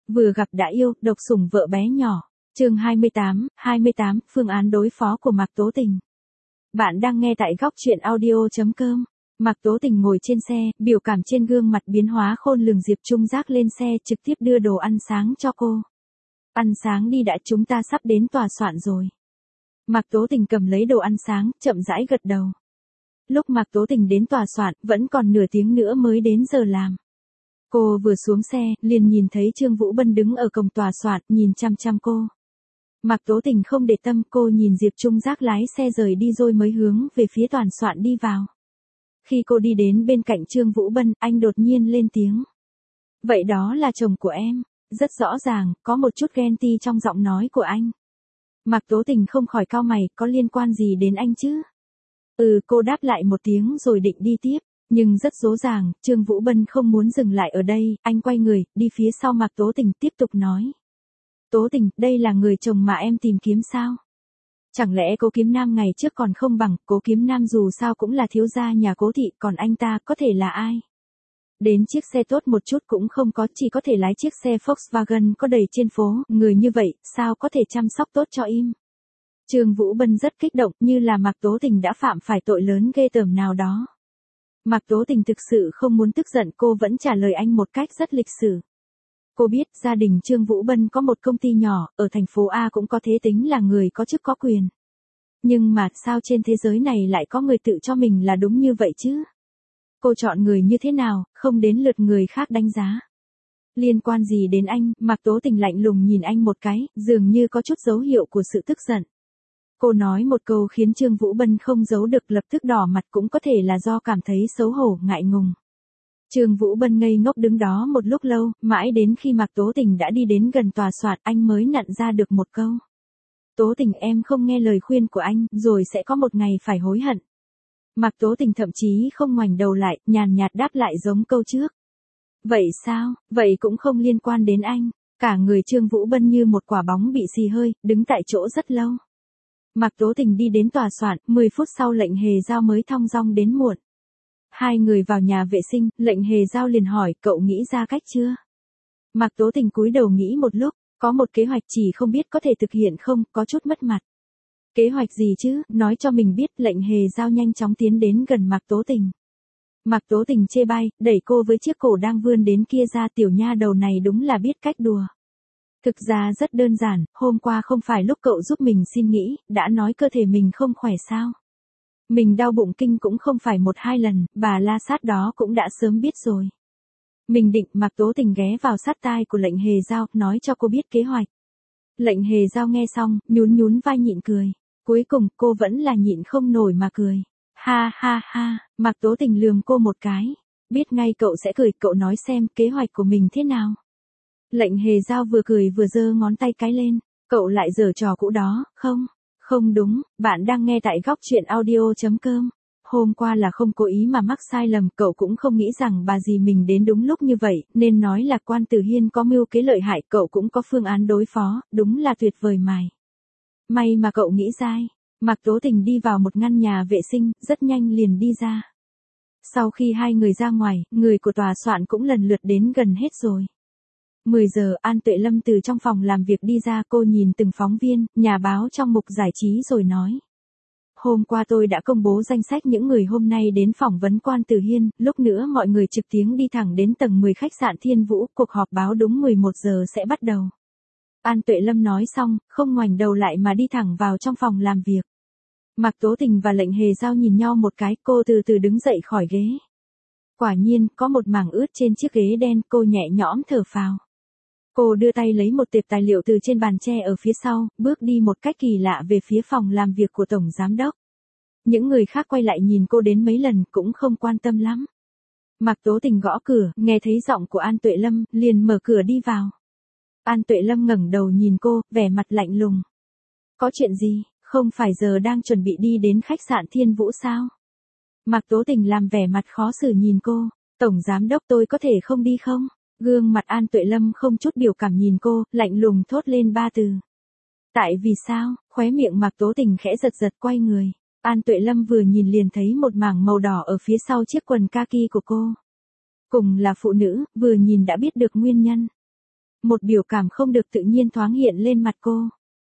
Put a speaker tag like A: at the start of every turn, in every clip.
A: Vừa gặp đã yêu, độc sủng vợ bé nhỏ. Chương 28, phương án đối phó của Mạc Tố Tình. Bạn đang nghe tại góc truyện audio.com. Mạc Tố Tình ngồi trên xe, biểu cảm trên gương mặt biến hóa khôn lường. Diệp Trung Giác lên xe trực tiếp đưa đồ ăn sáng cho cô. Ăn sáng đi đã, chúng ta sắp đến tòa soạn rồi. Mạc Tố Tình cầm lấy đồ ăn sáng, chậm rãi gật đầu. Lúc Mạc Tố Tình đến tòa soạn, vẫn còn nửa tiếng nữa mới đến giờ làm. Cô vừa xuống xe, liền nhìn thấy Trương Vũ Bân đứng ở cổng tòa soạn, nhìn chăm chăm cô. Mạc Tố Tình không để tâm, cô nhìn Diệp Trung Giác lái xe rời đi rồi mới hướng về phía tòa soạn đi vào. Khi cô đi đến bên cạnh Trương Vũ Bân, anh đột nhiên lên tiếng. Vậy đó là chồng của em. Rất rõ ràng, có một chút ghen tị trong giọng nói của anh. Mạc Tố Tình không khỏi cau mày, có liên quan gì đến anh chứ? Cô đáp lại một tiếng rồi định đi tiếp. Nhưng rất rõ ràng, Trương Vũ Bân không muốn dừng lại ở đây, anh quay người, đi phía sau Mạc Tố Tình tiếp tục nói. Tố Tình, đây là người chồng mà em tìm kiếm sao? Chẳng lẽ Cố Kiếm Nam ngày trước còn không bằng, Cố Kiếm Nam dù sao cũng là thiếu gia nhà Cố thị, còn anh ta có thể là ai? Đến chiếc xe tốt một chút cũng không có, chỉ có thể lái chiếc xe Volkswagen có đầy trên phố, người như vậy, sao có thể chăm sóc tốt cho im? Trương Vũ Bân rất kích động, như là Mạc Tố Tình đã phạm phải tội lớn ghê tởm nào đó. Mạc Tố Tình thực sự không muốn tức giận, cô vẫn trả lời anh một cách rất lịch sự. Cô biết gia đình Trương Vũ Bân có một công ty nhỏ, ở thành phố A cũng có thế tính là người có chức có quyền. Nhưng mà sao trên thế giới này lại có người tự cho mình là đúng như vậy chứ? Cô chọn người như thế nào, không đến lượt người khác đánh giá. Liên quan gì đến anh? Mạc Tố Tình lạnh lùng nhìn anh một cái, dường như có chút dấu hiệu của sự tức giận. Cô nói một câu khiến Trương Vũ Bân không giấu được, lập tức đỏ mặt, cũng có thể là do cảm thấy xấu hổ, ngại ngùng. Trương Vũ Bân ngây ngốc đứng đó một lúc lâu, mãi đến khi Mạc Tố Tình đã đi đến gần tòa soạn, anh mới nặn ra được một câu. Tố Tình, em không nghe lời khuyên của anh, rồi sẽ có một ngày phải hối hận. Mạc Tố Tình thậm chí không ngoảnh đầu lại, nhàn nhạt đáp lại giống câu trước. Vậy sao, vậy cũng không liên quan đến anh. Cả người Trương Vũ Bân như một quả bóng bị xì hơi, đứng tại chỗ rất lâu. Mạc Tố Tình đi đến tòa soạn, 10 phút sau Lệnh Hề Giao mới thong dong đến muộn. Hai người vào nhà vệ sinh, Lệnh Hề Giao liền hỏi, cậu nghĩ ra cách chưa? Mạc Tố Tình cúi đầu nghĩ một lúc, có một kế hoạch chỉ không biết có thể thực hiện không, có chút mất mặt. Kế hoạch gì chứ, nói cho mình biết. Lệnh Hề Giao nhanh chóng tiến đến gần Mạc Tố Tình. Mạc Tố Tình chê bai, đẩy cô với chiếc cổ đang vươn đến kia ra, tiểu nha đầu này đúng là biết cách đùa. Thực ra rất đơn giản, hôm qua không phải lúc cậu giúp mình xin nghỉ, đã nói cơ thể mình không khỏe sao? Mình đau bụng kinh cũng không phải 1-2 lần, bà La Sát đó cũng đã sớm biết rồi. Mình định. Mạc Tố Tình ghé vào sát tai của Lệnh Hề Giao, nói cho cô biết kế hoạch. Lệnh Hề Giao nghe xong, nhún vai nhịn cười. Cuối cùng, cô vẫn là nhịn không nổi mà cười. Ha ha ha, Mạc Tố Tình lườm cô một cái. Biết ngay cậu sẽ cười, cậu nói xem kế hoạch của mình thế nào. Lệnh Hề Giao vừa cười vừa giơ ngón tay cái lên. Cậu lại giở trò cũ đó, không? Không đúng, bạn đang nghe tại góc truyện audio.com. Hôm qua là không cố ý mà mắc sai lầm, cậu cũng không nghĩ rằng bà dì mình đến đúng lúc như vậy, nên nói là Quan Tử Hiên có mưu kế lợi hại, cậu cũng có phương án đối phó, đúng là tuyệt vời mày. May mà cậu nghĩ dai. Mạc Tố Tình đi vào một ngăn nhà vệ sinh, rất nhanh liền đi ra. Sau khi hai người ra ngoài, người của tòa soạn cũng lần lượt đến gần hết rồi. 10 giờ, An Tuệ Lâm từ trong phòng làm việc đi ra, cô nhìn từng phóng viên, nhà báo trong mục giải trí rồi nói. Hôm qua tôi đã công bố danh sách những người hôm nay đến phỏng vấn Quan Tử Hiên, lúc nữa mọi người trực tiếng đi thẳng đến tầng 10 khách sạn Thiên Vũ, cuộc họp báo đúng 11 giờ sẽ bắt đầu. An Tuệ Lâm nói xong, không ngoảnh đầu lại mà đi thẳng vào trong phòng làm việc. Mạc Tố Tình và Lệnh Hề Giao nhìn nhau một cái, cô từ từ đứng dậy khỏi ghế. Quả nhiên, có một mảng ướt trên chiếc ghế đen, cô nhẹ nhõm thở phào. Cô đưa tay lấy một tệp tài liệu từ trên bàn tre ở phía sau, bước đi một cách kỳ lạ về phía phòng làm việc của Tổng Giám Đốc. Những người khác quay lại nhìn cô đến mấy lần cũng không quan tâm lắm. Mạc Tố Tình gõ cửa, nghe thấy giọng của An Tuệ Lâm, liền mở cửa đi vào. An Tuệ Lâm ngẩng đầu nhìn cô, vẻ mặt lạnh lùng. Có chuyện gì, không phải giờ đang chuẩn bị đi đến khách sạn Thiên Vũ sao? Mạc Tố Tình làm vẻ mặt khó xử nhìn cô. Tổng Giám Đốc, tôi có thể không đi không? Gương mặt An Tuệ Lâm không chút biểu cảm nhìn cô, lạnh lùng thốt lên 3 từ. Tại vì sao? Khóe miệng Mạc Tố Tình khẽ giật giật, quay người. An Tuệ Lâm vừa nhìn liền thấy một mảng màu đỏ ở phía sau chiếc quần kaki của cô. Cùng là phụ nữ, vừa nhìn đã biết được nguyên nhân. Một biểu cảm không được tự nhiên thoáng hiện lên mặt cô.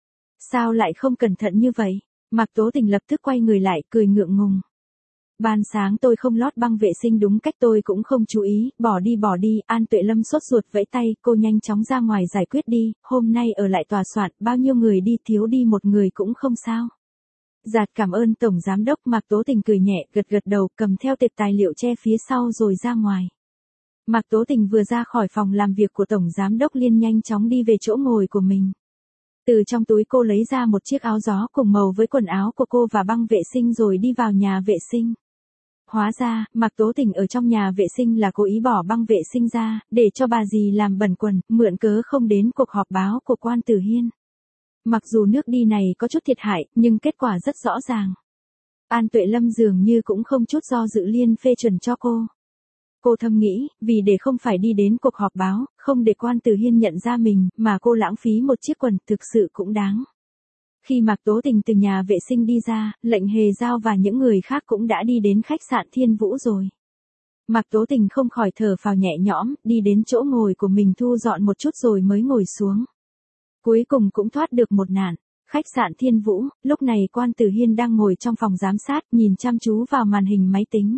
A: Sao lại không cẩn thận như vậy? Mạc Tố Tình lập tức quay người lại, cười ngượng ngùng. Ban sáng tôi không lót băng vệ sinh đúng cách, tôi cũng không chú ý, bỏ đi, An Tuệ Lâm sốt ruột vẫy tay, cô nhanh chóng ra ngoài giải quyết đi, hôm nay ở lại tòa soạn, bao nhiêu người đi thiếu đi một người cũng không sao. Giạt cảm ơn Tổng Giám đốc. Mạc Tố Tình cười nhẹ, gật gật đầu, cầm theo tệp tài liệu che phía sau rồi ra ngoài. Mạc Tố Tình vừa ra khỏi phòng làm việc của Tổng Giám đốc Liên nhanh chóng đi về chỗ ngồi của mình. Từ trong túi cô lấy ra một chiếc áo gió cùng màu với quần áo của cô và băng vệ sinh rồi đi vào nhà vệ sinh. Hóa ra, Mạc Tố Tình ở trong nhà vệ sinh là cố ý bỏ băng vệ sinh ra, để cho bà dì làm bẩn quần, mượn cớ không đến cuộc họp báo của Quan Tử Hiên. Mặc dù nước đi này có chút thiệt hại, nhưng kết quả rất rõ ràng. An Tuệ Lâm dường như cũng không chút do dự liên phê chuẩn cho cô. Cô thầm nghĩ, vì để không phải đi đến cuộc họp báo, không để Quan Tử Hiên nhận ra mình, mà cô lãng phí một chiếc quần, thực sự cũng đáng. Khi Mạc Tố Tình từ nhà vệ sinh đi ra, Lệnh Hề Giao và những người khác cũng đã đi đến khách sạn Thiên Vũ rồi. Mạc Tố Tình không khỏi thở phào nhẹ nhõm, đi đến chỗ ngồi của mình thu dọn một chút rồi mới ngồi xuống. Cuối cùng cũng thoát được một nạn. Khách sạn Thiên Vũ, lúc này Quan Tử Hiên đang ngồi trong phòng giám sát, nhìn chăm chú vào màn hình máy tính.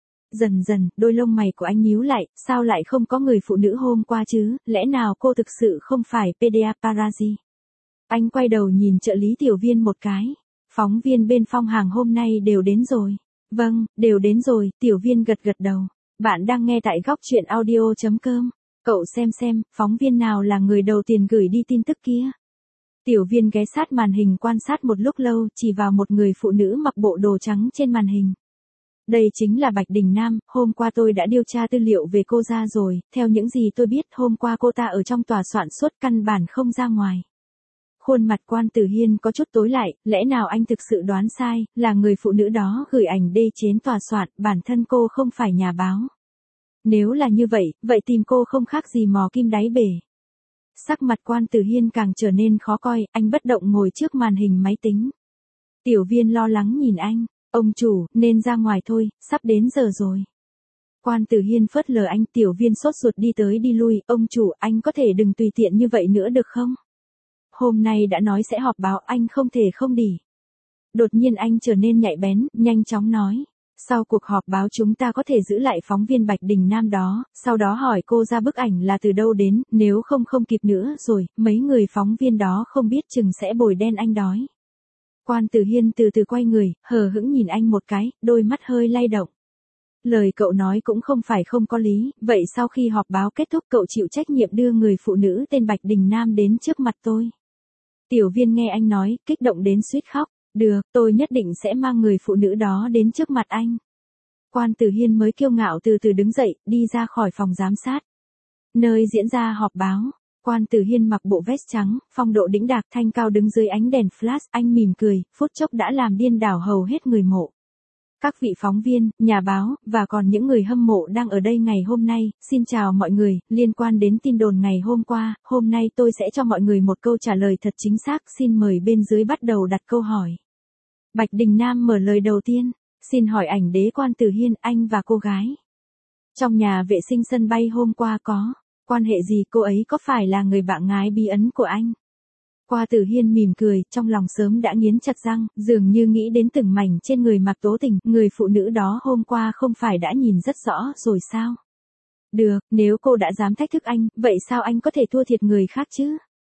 A: Dần dần, đôi lông mày của anh nhíu lại, sao lại không có người phụ nữ hôm qua chứ, lẽ nào cô thực sự không phải PDA Paparazzi? Anh quay đầu nhìn trợ lý Tiểu Viên một cái. Phóng viên bên Phong Hàng hôm nay đều đến rồi. Vâng, đều đến rồi, Tiểu Viên gật gật đầu. Bạn đang nghe tại góc truyện audio.com. Cậu xem, phóng viên nào là người đầu tiên gửi đi tin tức kia. Tiểu Viên ghé sát màn hình quan sát một lúc lâu, chỉ vào một người phụ nữ mặc bộ đồ trắng trên màn hình. Đây chính là Bạch Đình Nam, hôm qua tôi đã điều tra tư liệu về cô ra rồi, theo những gì tôi biết hôm qua cô ta ở trong tòa soạn suốt căn bản không ra ngoài. Khuôn mặt Quan Tử Hiên có chút tối lại, lẽ nào anh thực sự đoán sai, là người phụ nữ đó gửi ảnh đê chến tòa soạn, bản thân cô không phải nhà báo. Nếu là như vậy, vậy tìm cô không khác gì mò kim đáy bể. Sắc mặt Quan Tử Hiên càng trở nên khó coi, anh bất động ngồi trước màn hình máy tính. Tiểu Viên lo lắng nhìn anh, ông chủ, nên ra ngoài thôi, sắp đến giờ rồi. Quan Tử Hiên phớt lờ anh. Tiểu Viên sốt ruột đi tới đi lui, ông chủ, anh có thể đừng tùy tiện như vậy nữa được không? Hôm nay đã nói sẽ họp báo, anh không thể không đi. Đột nhiên anh trở nên nhạy bén, nhanh chóng nói. Sau cuộc họp báo chúng ta có thể giữ lại phóng viên Bạch Đình Nam đó, sau đó hỏi cô ra bức ảnh là từ đâu đến, nếu không kịp nữa rồi, mấy người phóng viên đó không biết chừng sẽ bồi đen anh đói. Quan Tử Hiên từ từ quay người, hờ hững nhìn anh một cái, đôi mắt hơi lay động. Lời cậu nói cũng không phải không có lý, vậy sau khi họp báo kết thúc cậu chịu trách nhiệm đưa người phụ nữ tên Bạch Đình Nam đến trước mặt tôi. Tiểu Viên nghe anh nói, kích động đến suýt khóc. Được, tôi nhất định sẽ mang người phụ nữ đó đến trước mặt anh. Quan Tử Hiên mới kiêu ngạo từ từ đứng dậy, đi ra khỏi phòng giám sát. Nơi diễn ra họp báo, Quan Tử Hiên mặc bộ vest trắng, phong độ đĩnh đạc thanh cao đứng dưới ánh đèn flash, anh mỉm cười, phút chốc đã làm điên đảo hầu hết người mộ. Các vị phóng viên, nhà báo, và còn những người hâm mộ đang ở đây ngày hôm nay, xin chào mọi người, liên quan đến tin đồn ngày hôm qua, hôm nay tôi sẽ cho mọi người một câu trả lời thật chính xác, xin mời bên dưới bắt đầu đặt câu hỏi. Bạch Đình Nam mở lời đầu tiên, xin hỏi ảnh đế Quan Tử Hiên, anh và cô gái trong nhà vệ sinh sân bay hôm qua có quan hệ gì, cô ấy có phải là người bạn gái bí ẩn của anh? Quan Tử Hiên mỉm cười, trong lòng sớm đã nghiến chặt răng, dường như nghĩ đến từng mảnh trên người Mạc Tố Tình, người phụ nữ đó hôm qua không phải đã nhìn rất rõ rồi sao? Được, nếu cô đã dám thách thức anh, vậy sao anh có thể thua thiệt người khác chứ?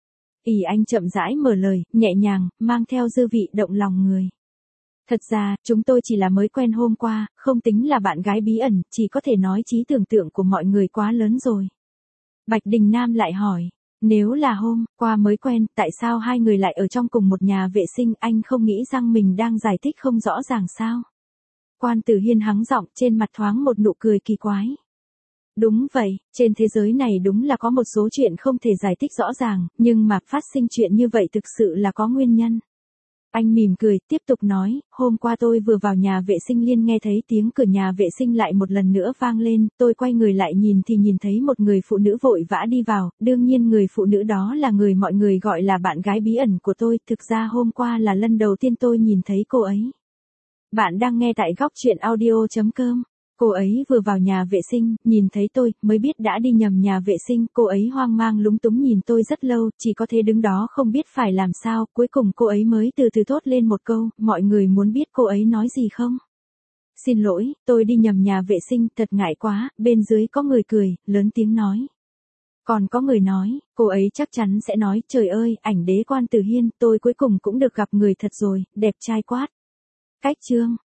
A: Anh chậm rãi mở lời, nhẹ nhàng, mang theo dư vị động lòng người. Thật ra, chúng tôi chỉ là mới quen hôm qua, không tính là bạn gái bí ẩn, chỉ có thể nói trí tưởng tượng của mọi người quá lớn rồi. Bạch Đình Nam lại hỏi, nếu là hôm qua mới quen, tại sao hai người lại ở trong cùng một nhà vệ sinh, anh không nghĩ rằng mình đang giải thích không rõ ràng sao? Quan Tử Hiên hắng giọng, trên mặt thoáng một nụ cười kỳ quái. Đúng vậy, trên thế giới này đúng là có một số chuyện không thể giải thích rõ ràng, nhưng mà phát sinh chuyện như vậy thực sự là có nguyên nhân. Anh mỉm cười, tiếp tục nói, hôm qua tôi vừa vào nhà vệ sinh liền nghe thấy tiếng cửa nhà vệ sinh lại một lần nữa vang lên, tôi quay người lại nhìn thì nhìn thấy một người phụ nữ vội vã đi vào, đương nhiên người phụ nữ đó là người mọi người gọi là bạn gái bí ẩn của tôi, thực ra hôm qua là lần đầu tiên tôi nhìn thấy cô ấy. Bạn đang nghe tại góc truyện audio.com. Cô ấy vừa vào nhà vệ sinh, nhìn thấy tôi, mới biết đã đi nhầm nhà vệ sinh, cô ấy hoang mang lúng túng nhìn tôi rất lâu, chỉ có thể đứng đó không biết phải làm sao, cuối cùng cô ấy mới từ từ thốt lên một câu, mọi người muốn biết cô ấy nói gì không? Xin lỗi, tôi đi nhầm nhà vệ sinh, thật ngại quá, bên dưới có người cười, lớn tiếng nói. Còn có người nói, cô ấy chắc chắn sẽ nói, trời ơi, ảnh đế Quan Tử Hiên, tôi cuối cùng cũng được gặp người thật rồi, đẹp trai quá. Cách chương